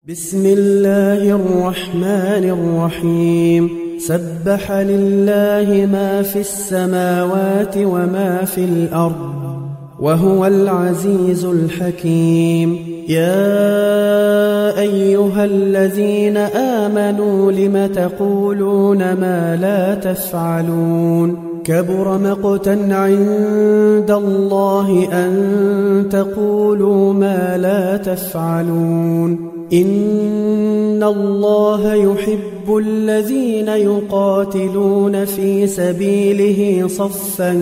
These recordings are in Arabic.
بسم الله الرحمن الرحيم سبح لله ما في السماوات وما في الأرض وهو العزيز الحكيم يا أيها الذين آمنوا لم تقولون ما لا تفعلون كبر مقتا عند الله أن تقولوا ما لا تفعلون إن الله يحب الذين يقاتلون في سبيله صفا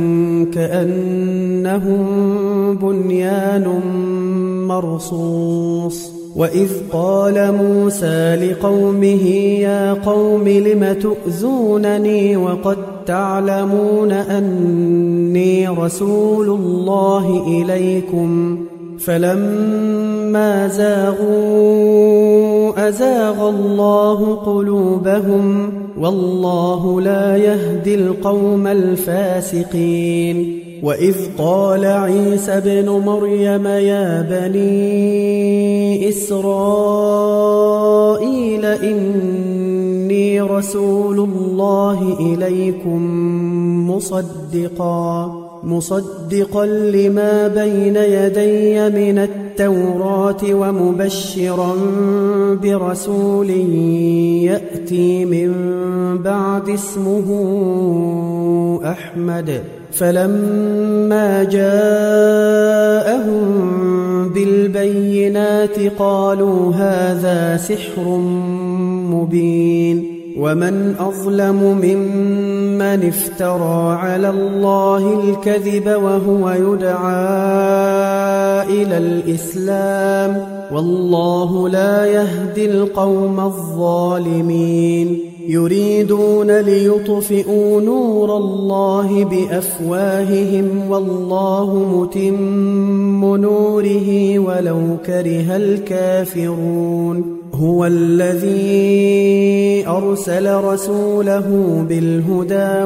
كأنهم بنيان مرصوص وإذ قال موسى لقومه يا قوم لم تؤذونني وقد تعلمون أني رسول الله إليكم فلما زاغوا أزاغ الله قلوبهم والله لا يهدي القوم الفاسقين وإذ قال عيسى ابن مريم يا بني إسرائيل إني رسول الله إليكم مصدقا لما بين يدي من التوراة ومبشرا برسول يأتي من بعد اسمه أحمد فلما جاءهم بالبينات قالوا هذا سحر مبين ومن أظلم ممن افترى على الله الكذب وهو يدعى إلى الإسلام والله لا يهدي القوم الظالمين يريدون ليطفئوا نور الله بأفواههم والله متم نوره ولو كره الكافرون هو الذي أرسل رسوله بالهدى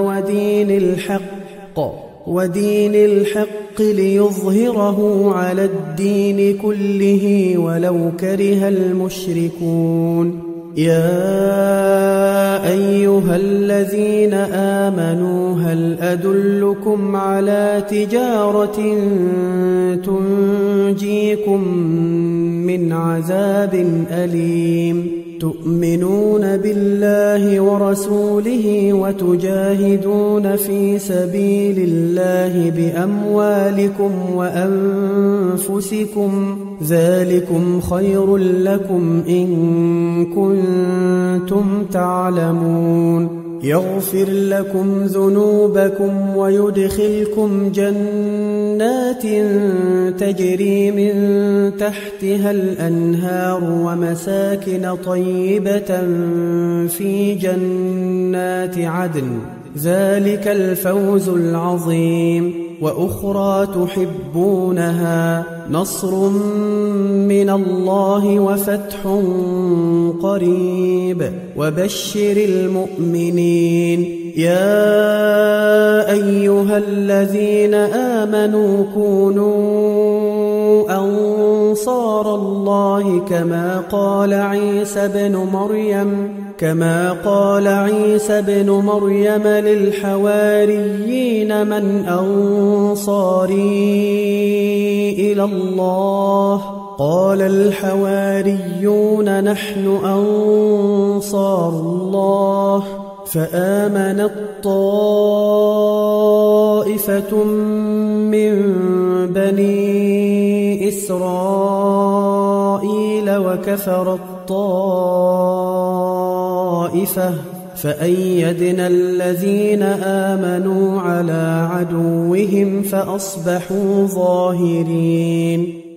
ودين الحق ليظهره على الدين كله ولو كره المشركون يا أيها الذين آمنوا هل أدلكم على تجارة تنجيكم من عذاب أليم تؤمنون بالله ورسوله وتجاهدون في سبيل الله بأموالكم وأنفسكم ذلكم خير لكم إن كنتم تعلمون يغفر لكم ذنوبكم ويدخلكم جنات تجري من تحتها الأنهار ومساكن طيبة في جنات عدن ذلك الفوز العظيم وأخرى تحبونها نصر من الله وفتح قريب وبشر المؤمنين يا أيها الذين آمنوا كونوا أنصار الله كما قال عيسى بن مريم للحواريين من أنصاري إلى الله قال الحواريون نحن أنصار الله فآمنت طائفة من بني إسرائيل وكفرت طائفة فأيدنا الذين آمنوا على عدوهم فأصبحوا ظاهرين